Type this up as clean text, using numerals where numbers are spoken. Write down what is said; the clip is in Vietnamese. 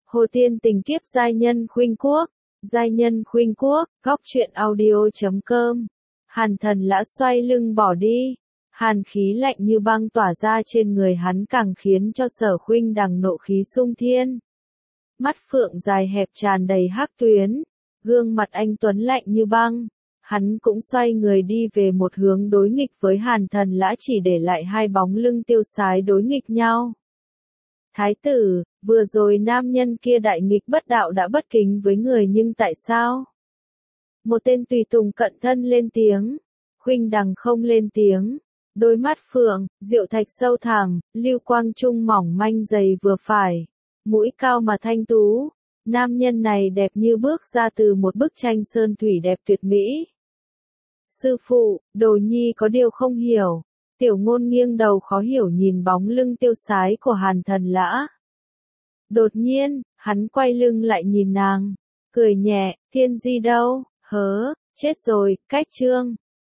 Hồ Tiên Tình Kiếp Giai Nhân Khuynh Quốc. Giai Nhân Khuynh Quốc, góc truyện audio.com. Hàn Thần Lã xoay lưng bỏ đi. Hàn khí lạnh như băng tỏa ra trên người hắn càng khiến cho Sở Khuynh Đằng nộ khí xung thiên. Mắt phượng dài hẹp tràn đầy hắc tuyến, gương mặt anh tuấn lạnh như băng. Hắn cũng xoay người đi về một hướng đối nghịch với Hàn Thần Lã, chỉ để lại hai bóng lưng tiêu sái đối nghịch nhau. Thái tử, vừa rồi nam nhân kia đại nghịch bất đạo đã bất kính với người, nhưng tại sao? Một tên tùy tùng cận thân lên tiếng. Khuynh Đằng không lên tiếng. Đôi mắt phượng, diệu thạch sâu thẳm, lưu quang trung mỏng manh dày vừa phải. Mũi cao mà thanh tú. Nam nhân này đẹp như bước ra từ một bức tranh sơn thủy đẹp tuyệt mỹ. Sư phụ, Đồ Nhi có điều không hiểu. Tiểu Ngôn nghiêng đầu khó hiểu nhìn bóng lưng tiêu sái của Hàn Thần Lã. Đột nhiên, hắn quay lưng lại nhìn nàng, cười nhẹ, Thiên Di đâu? Hớ, chết rồi, cách chương.